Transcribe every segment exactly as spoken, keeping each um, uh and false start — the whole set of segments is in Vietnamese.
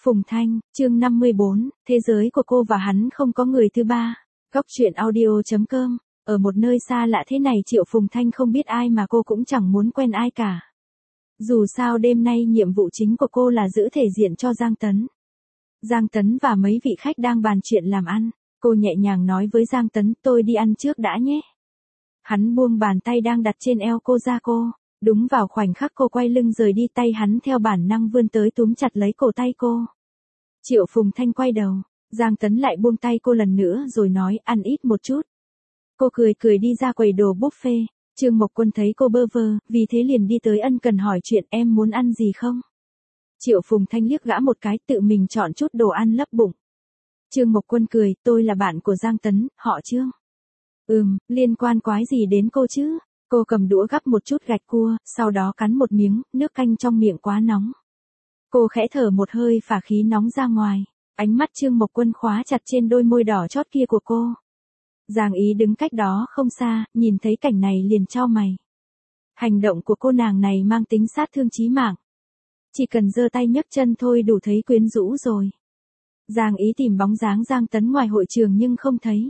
Phùng Thanh, chương năm mươi bốn, thế giới của cô và hắn không có người thứ ba. Góc truyện audio chấm com. Ở một nơi xa lạ thế này Triệu Phùng Thanh không biết ai mà cô cũng chẳng muốn quen ai cả. Dù sao đêm nay nhiệm vụ chính của cô là giữ thể diện cho Giang Tấn. Giang Tấn và mấy vị khách đang bàn chuyện làm ăn. Cô nhẹ nhàng nói với Giang Tấn, tôi đi ăn trước đã nhé. Hắn buông bàn tay đang đặt trên eo cô ra cô. Đúng vào khoảnh khắc cô quay lưng rời đi, tay hắn theo bản năng vươn tới túm chặt lấy cổ tay cô. Triệu Phùng Thanh quay đầu, Giang Tấn lại buông tay cô lần nữa rồi nói, ăn ít một chút. Cô cười cười đi ra quầy đồ buffet. Trương Mộc Quân thấy cô bơ vơ, vì thế liền đi tới ân cần hỏi chuyện, em muốn ăn gì không? Triệu Phùng Thanh liếc gã một cái, tự mình chọn chút đồ ăn lấp bụng. Trương Mộc Quân cười, tôi là bạn của Giang Tấn, họ Trương. Ừm, liên quan quái gì đến cô chứ? Cô cầm đũa gắp một chút gạch cua, sau đó cắn một miếng, nước canh trong miệng quá nóng. Cô khẽ thở một hơi phả khí nóng ra ngoài, ánh mắt Trương Mộc Quân khóa chặt trên đôi môi đỏ chót kia của cô. Giang Ý đứng cách đó không xa, nhìn thấy cảnh này liền chau mày. Hành động của cô nàng này mang tính sát thương chí mạng. Chỉ cần giơ tay nhấc chân thôi đủ thấy quyến rũ rồi. Giang Ý tìm bóng dáng Giang Tấn ngoài hội trường nhưng không thấy.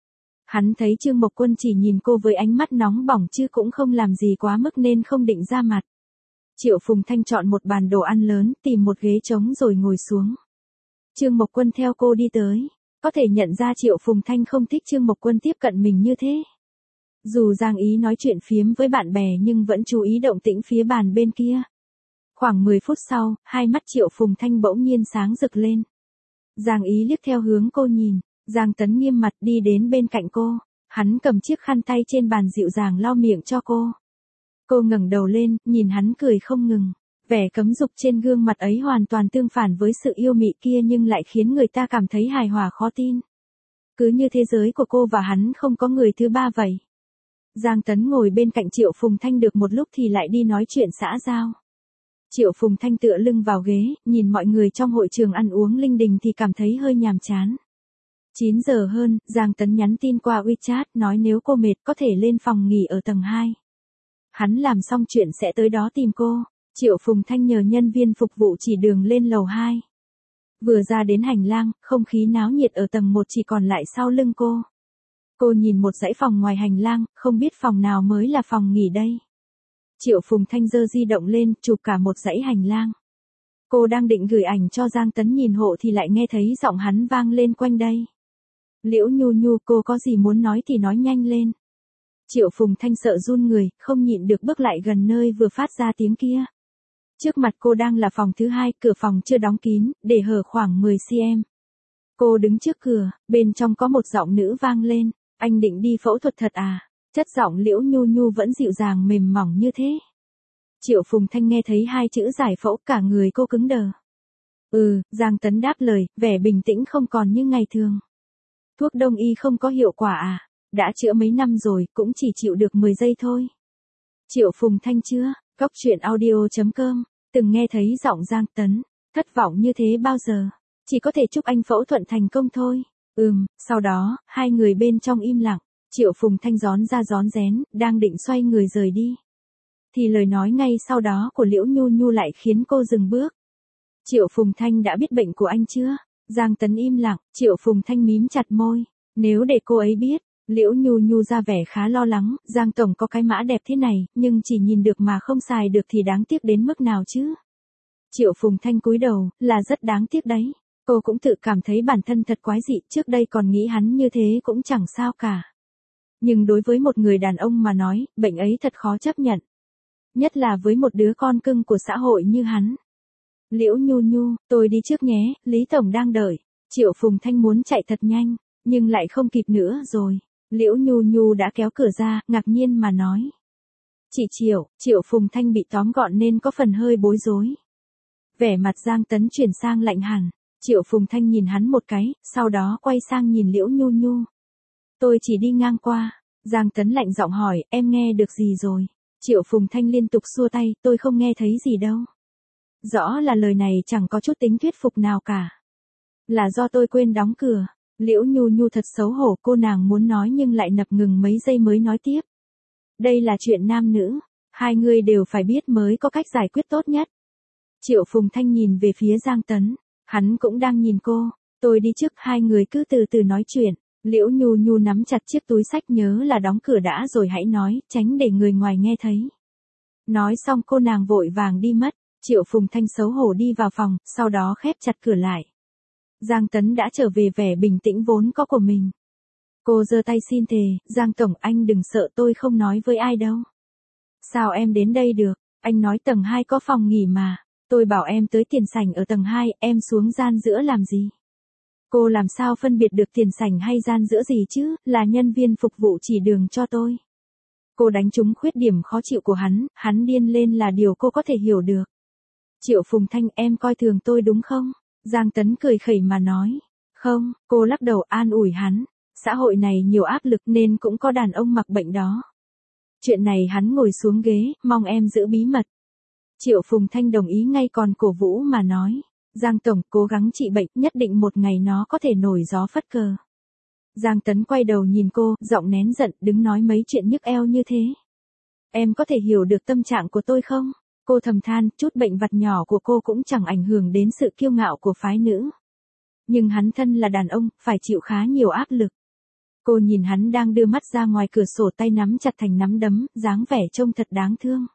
Hắn thấy Trương Mộc Quân chỉ nhìn cô với ánh mắt nóng bỏng chứ cũng không làm gì quá mức nên không định ra mặt. Triệu Phùng Thanh chọn một bàn đồ ăn lớn, tìm một ghế trống rồi ngồi xuống. Trương Mộc Quân theo cô đi tới. Có thể nhận ra Triệu Phùng Thanh không thích Trương Mộc Quân tiếp cận mình như thế. Dù Giang Ý nói chuyện phiếm với bạn bè nhưng vẫn chú ý động tĩnh phía bàn bên kia. Khoảng mười phút sau, hai mắt Triệu Phùng Thanh bỗng nhiên sáng rực lên. Giang Ý liếc theo hướng cô nhìn. Giang Tấn nghiêm mặt đi đến bên cạnh cô, hắn cầm chiếc khăn tay trên bàn dịu dàng lau miệng cho cô. Cô ngẩng đầu lên, nhìn hắn cười không ngừng, vẻ cấm dục trên gương mặt ấy hoàn toàn tương phản với sự yêu mị kia nhưng lại khiến người ta cảm thấy hài hòa khó tin. Cứ như thế giới của cô và hắn không có người thứ ba vậy. Giang Tấn ngồi bên cạnh Triệu Phùng Thanh được một lúc thì lại đi nói chuyện xã giao. Triệu Phùng Thanh tựa lưng vào ghế, nhìn mọi người trong hội trường ăn uống linh đình thì cảm thấy hơi nhàm chán. chín giờ hơn, Giang Tấn nhắn tin qua WeChat nói nếu cô mệt có thể lên phòng nghỉ ở tầng hai. Hắn làm xong chuyện sẽ tới đó tìm cô. Triệu Phùng Thanh nhờ nhân viên phục vụ chỉ đường lên lầu hai. Vừa ra đến hành lang, không khí náo nhiệt ở tầng một chỉ còn lại sau lưng cô. Cô nhìn một dãy phòng ngoài hành lang, không biết phòng nào mới là phòng nghỉ đây. Triệu Phùng Thanh giơ di động lên, chụp cả một dãy hành lang. Cô đang định gửi ảnh cho Giang Tấn nhìn hộ thì lại nghe thấy giọng hắn vang lên quanh đây. Liễu Nhu Nhu, cô có gì muốn nói thì nói nhanh lên. Triệu Phùng Thanh sợ run người, không nhịn được bước lại gần nơi vừa phát ra tiếng kia. Trước mặt cô đang là phòng thứ hai, cửa phòng chưa đóng kín, để hở khoảng mười xăng-ti-mét. Cô đứng trước cửa, bên trong có một giọng nữ vang lên, anh định đi phẫu thuật thật à? Chất giọng Liễu Nhu Nhu vẫn dịu dàng mềm mỏng như thế. Triệu Phùng Thanh nghe thấy hai chữ giải phẫu cả người cô cứng đờ. Ừ, Giang Tấn đáp lời, vẻ bình tĩnh không còn như ngày thường. Thuốc đông y không có hiệu quả à? Đã chữa mấy năm rồi, cũng chỉ chịu được mười giây thôi. Triệu Phùng Thanh chưa, góc truyện audio chấm com, từng nghe thấy giọng Giang Tấn, thất vọng như thế bao giờ, chỉ có thể chúc anh phẫu thuật thành công thôi. Ừm, sau đó, hai người bên trong im lặng, Triệu Phùng Thanh gión ra gión rén, đang định xoay người rời đi. Thì lời nói ngay sau đó của Liễu Nhu Nhu lại khiến cô dừng bước. Triệu Phùng Thanh đã biết bệnh của anh chưa? Giang Tấn im lặng, Triệu Phùng Thanh mím chặt môi. Nếu để cô ấy biết, Liễu Nhu Nhu ra vẻ khá lo lắng, Giang Tổng có cái mã đẹp thế này, nhưng chỉ nhìn được mà không xài được thì đáng tiếc đến mức nào chứ? Triệu Phùng Thanh cúi đầu, là rất đáng tiếc đấy. Cô cũng tự cảm thấy bản thân thật quái dị, trước đây còn nghĩ hắn như thế cũng chẳng sao cả. Nhưng đối với một người đàn ông mà nói, bệnh ấy thật khó chấp nhận. Nhất là với một đứa con cưng của xã hội như hắn. Liễu Nhu Nhu, tôi đi trước nhé, Lý Tổng đang đợi. Triệu Phùng Thanh muốn chạy thật nhanh, nhưng lại không kịp nữa rồi. Liễu Nhu Nhu đã kéo cửa ra, ngạc nhiên mà nói. Chị Triệu, Triệu Phùng Thanh bị tóm gọn nên có phần hơi bối rối. Vẻ mặt Giang Tấn chuyển sang lạnh hẳn. Triệu Phùng Thanh nhìn hắn một cái, sau đó quay sang nhìn Liễu Nhu Nhu. Tôi chỉ đi ngang qua. Giang Tấn lạnh giọng hỏi, em nghe được gì rồi? Triệu Phùng Thanh liên tục xua tay, tôi không nghe thấy gì đâu. Rõ là lời này chẳng có chút tính thuyết phục nào cả. Là do tôi quên đóng cửa. Liễu Nhu Nhu thật xấu hổ, cô nàng muốn nói nhưng lại nập ngừng mấy giây mới nói tiếp. Đây là chuyện nam nữ, hai người đều phải biết mới có cách giải quyết tốt nhất. Triệu Phùng Thanh nhìn về phía Giang Tấn, Hắn cũng đang nhìn cô, tôi đi trước, hai người cứ từ từ nói chuyện. Liễu Nhu Nhu nắm chặt chiếc túi xách, nhớ là đóng cửa đã rồi hãy nói, tránh để người ngoài nghe thấy. Nói xong cô nàng vội vàng đi mất. Triệu Phùng Thanh xấu hổ đi vào phòng, sau đó khép chặt cửa lại. Giang Tấn đã trở về vẻ bình tĩnh vốn có của mình. Cô giơ tay xin thề, Giang Tổng, anh đừng sợ, tôi không nói với ai đâu. Sao em đến đây được, anh nói tầng hai có phòng nghỉ mà. Tôi bảo em tới tiền sảnh ở tầng hai, em xuống gian giữa làm gì? Cô làm sao phân biệt được tiền sảnh hay gian giữa gì chứ, là nhân viên phục vụ chỉ đường cho tôi. Cô đánh trúng khuyết điểm khó chịu của hắn, hắn điên lên là điều cô có thể hiểu được. Triệu Phùng Thanh, em coi thường tôi đúng không? Giang Tấn cười khẩy mà nói. Không, cô lắc đầu an ủi hắn. Xã hội này nhiều áp lực nên cũng có đàn ông mặc bệnh đó. Chuyện này hắn ngồi xuống ghế, mong em giữ bí mật. Triệu Phùng Thanh đồng ý ngay, còn cổ vũ mà nói. Giang Tổng, cố gắng trị bệnh, nhất định một ngày nó có thể nổi gió phất cờ. Giang Tấn quay đầu nhìn cô, giọng nén giận, đứng nói mấy chuyện nhức eo như thế. Em có thể hiểu được tâm trạng của tôi không? Cô thầm than, chút bệnh vặt nhỏ của cô cũng chẳng ảnh hưởng đến sự kiêu ngạo của phái nữ. Nhưng hắn thân là đàn ông, phải chịu khá nhiều áp lực. Cô nhìn hắn đang đưa mắt ra ngoài cửa sổ, tay nắm chặt thành nắm đấm, dáng vẻ trông thật đáng thương.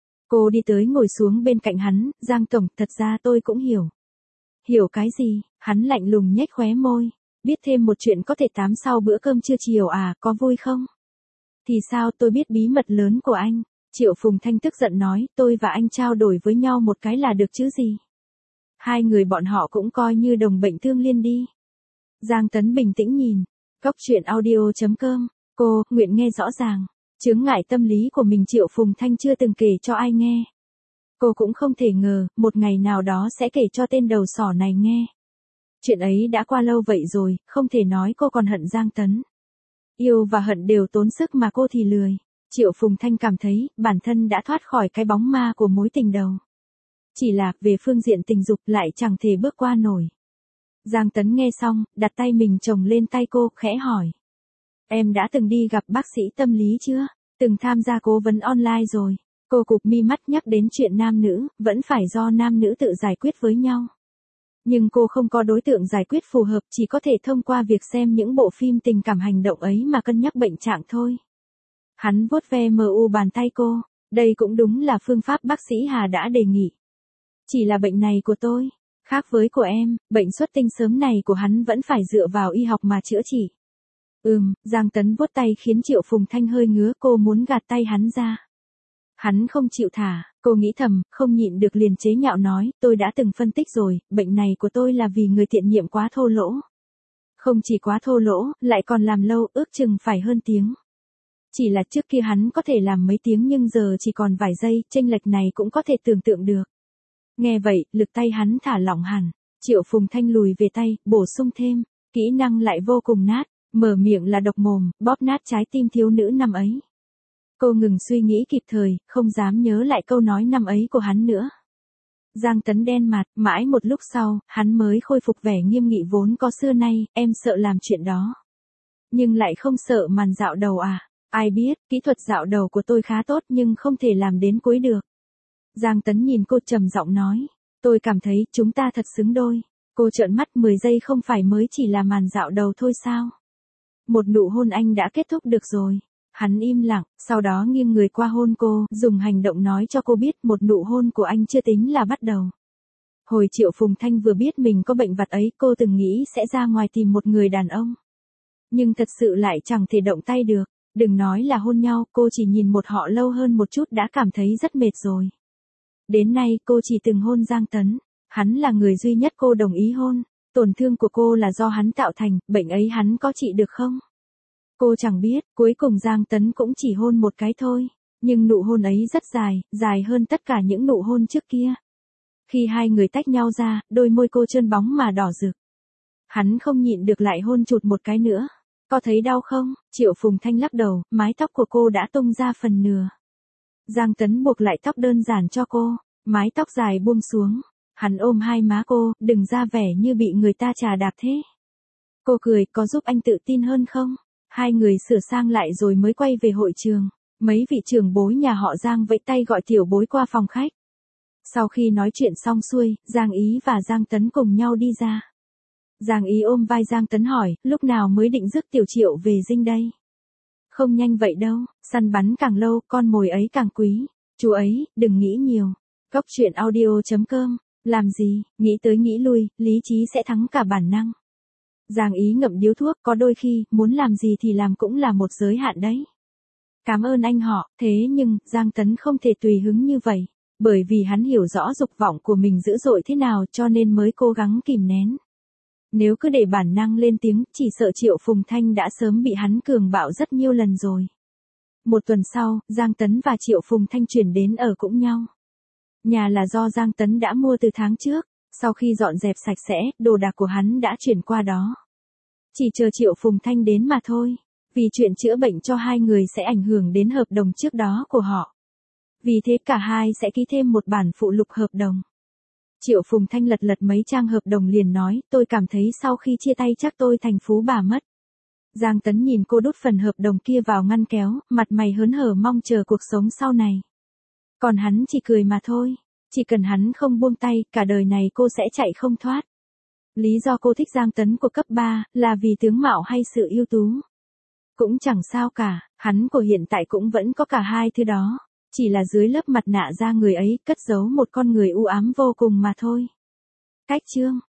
Cô đi tới ngồi xuống bên cạnh hắn, Giang Tổng, thật ra tôi cũng hiểu. Hiểu cái gì? Hắn lạnh lùng nhếch khóe môi. Biết thêm một chuyện có thể tám sau bữa cơm trưa chiều à, có vui không? Thì sao, tôi biết bí mật lớn của anh. Triệu Phùng Thanh tức giận nói, tôi và anh trao đổi với nhau một cái là được chứ gì. Hai người bọn họ cũng coi như đồng bệnh thương liên đi. Giang Tấn bình tĩnh nhìn. Góc truyện audio chấm com. Cô, nguyện nghe rõ ràng. Chướng ngại tâm lý của mình Triệu Phùng Thanh chưa từng kể cho ai nghe. Cô cũng không thể ngờ, một ngày nào đó sẽ kể cho tên đầu sỏ này nghe. Chuyện ấy đã qua lâu vậy rồi, không thể nói cô còn hận Giang Tấn. Yêu và hận đều tốn sức mà cô thì lười. Triệu Phùng Thanh cảm thấy, bản thân đã thoát khỏi cái bóng ma của mối tình đầu. Chỉ là, về phương diện tình dục lại chẳng thể bước qua nổi. Giang Tấn nghe xong, đặt tay mình chồng lên tay cô, khẽ hỏi. Em đã từng đi gặp bác sĩ tâm lý chưa? Từng tham gia cố vấn online rồi. Cô cụp mi mắt nhắc đến chuyện nam nữ, vẫn phải do nam nữ tự giải quyết với nhau. Nhưng cô không có đối tượng giải quyết phù hợp, chỉ có thể thông qua việc xem những bộ phim tình cảm hành động ấy mà cân nhắc bệnh trạng thôi. Hắn vuốt ve mờ u bàn tay cô, đây cũng đúng là phương pháp bác sĩ Hà đã đề nghị. Chỉ là bệnh này của tôi, khác với của em, bệnh xuất tinh sớm này của hắn vẫn phải dựa vào y học mà chữa trị. Ừm, Giang Tấn vuốt tay khiến Triệu Phùng Thanh hơi ngứa, cô muốn gạt tay hắn ra. Hắn không chịu thả, cô nghĩ thầm, không nhịn được liền chế nhạo nói, tôi đã từng phân tích rồi, bệnh này của tôi là vì người tiện nhiệm quá thô lỗ. Không chỉ quá thô lỗ, lại còn làm lâu, ước chừng phải hơn tiếng. Chỉ là trước kia hắn có thể làm mấy tiếng nhưng giờ chỉ còn vài giây, chênh lệch này cũng có thể tưởng tượng được. Nghe vậy, lực tay hắn thả lỏng hẳn, Triệu Phùng Thanh lùi về tay, bổ sung thêm, kỹ năng lại vô cùng nát, mở miệng là độc mồm, bóp nát trái tim thiếu nữ năm ấy. Cô ngừng suy nghĩ kịp thời, không dám nhớ lại câu nói năm ấy của hắn nữa. Giang Tấn đen mặt, mãi một lúc sau, hắn mới khôi phục vẻ nghiêm nghị vốn có xưa nay, em sợ làm chuyện đó. Nhưng lại không sợ màn dạo đầu à? Ai biết, kỹ thuật dạo đầu của tôi khá tốt nhưng không thể làm đến cuối được. Giang Tấn nhìn cô trầm giọng nói, tôi cảm thấy chúng ta thật xứng đôi. Cô trợn mắt, mười giây không phải mới chỉ là màn dạo đầu thôi sao? Một nụ hôn anh đã kết thúc được rồi. Hắn im lặng, sau đó nghiêng người qua hôn cô, dùng hành động nói cho cô biết một nụ hôn của anh chưa tính là bắt đầu. Hồi Triệu Phùng Thanh vừa biết mình có bệnh vặt ấy, cô từng nghĩ sẽ ra ngoài tìm một người đàn ông. Nhưng thật sự lại chẳng thể động tay được, đừng nói là hôn nhau, cô chỉ nhìn một họ lâu hơn một chút đã cảm thấy rất mệt rồi. Đến nay cô chỉ từng hôn Giang Tấn, hắn là người duy nhất cô đồng ý hôn, tổn thương của cô là do hắn tạo thành, bệnh ấy hắn có trị được không? Cô chẳng biết, cuối cùng Giang Tấn cũng chỉ hôn một cái thôi, nhưng nụ hôn ấy rất dài, dài hơn tất cả những nụ hôn trước kia. Khi hai người tách nhau ra, đôi môi cô trơn bóng mà đỏ rực. Hắn không nhịn được lại hôn chụt một cái nữa. Có thấy đau không? Triệu Phùng Thanh lắc đầu, mái tóc của cô đã tung ra phần nửa. Giang Tấn buộc lại tóc đơn giản cho cô, mái tóc dài buông xuống. Hắn ôm hai má cô, đừng ra vẻ như bị người ta chà đạp thế. Cô cười, có giúp anh tự tin hơn không? Hai người sửa sang lại rồi mới quay về hội trường. Mấy vị trưởng bối nhà họ Giang vẫy tay gọi tiểu bối qua phòng khách. Sau khi nói chuyện xong xuôi, Giang Ý và Giang Tấn cùng nhau đi ra. Giang Ý ôm vai Giang Tấn hỏi, lúc nào mới định rước Tiểu Triệu về dinh đây? Không nhanh vậy đâu, săn bắn càng lâu, con mồi ấy càng quý. Chú ấy, đừng nghĩ nhiều. Góc truyện audio chấm com, làm gì, nghĩ tới nghĩ lui, lý trí sẽ thắng cả bản năng. Giang Ý ngậm điếu thuốc, có đôi khi, muốn làm gì thì làm cũng là một giới hạn đấy. Cảm ơn anh họ, thế nhưng, Giang Tấn không thể tùy hứng như vậy. Bởi vì hắn hiểu rõ dục vọng của mình dữ dội thế nào cho nên mới cố gắng kìm nén. Nếu cứ để bản năng lên tiếng, chỉ sợ Triệu Phùng Thanh đã sớm bị hắn cường bạo rất nhiều lần rồi. Một tuần sau, Giang Tấn và Triệu Phùng Thanh chuyển đến ở cũng nhau. Nhà là do Giang Tấn đã mua từ tháng trước, sau khi dọn dẹp sạch sẽ, đồ đạc của hắn đã chuyển qua đó. Chỉ chờ Triệu Phùng Thanh đến mà thôi, vì chuyện chữa bệnh cho hai người sẽ ảnh hưởng đến hợp đồng trước đó của họ. Vì thế cả hai sẽ ký thêm một bản phụ lục hợp đồng. Triệu Phùng Thanh lật lật mấy trang hợp đồng liền nói, tôi cảm thấy sau khi chia tay chắc tôi thành phú bà mất. Giang Tấn nhìn cô đút phần hợp đồng kia vào ngăn kéo, mặt mày hớn hở mong chờ cuộc sống sau này. Còn hắn chỉ cười mà thôi, chỉ cần hắn không buông tay, cả đời này cô sẽ chạy không thoát. Lý do cô thích Giang Tấn của cấp ba, là vì tướng mạo hay sự ưu tú. Cũng chẳng sao cả, hắn của hiện tại cũng vẫn có cả hai thứ đó. Chỉ là dưới lớp mặt nạ da người ấy, cất giấu một con người u ám vô cùng mà thôi. Cách chương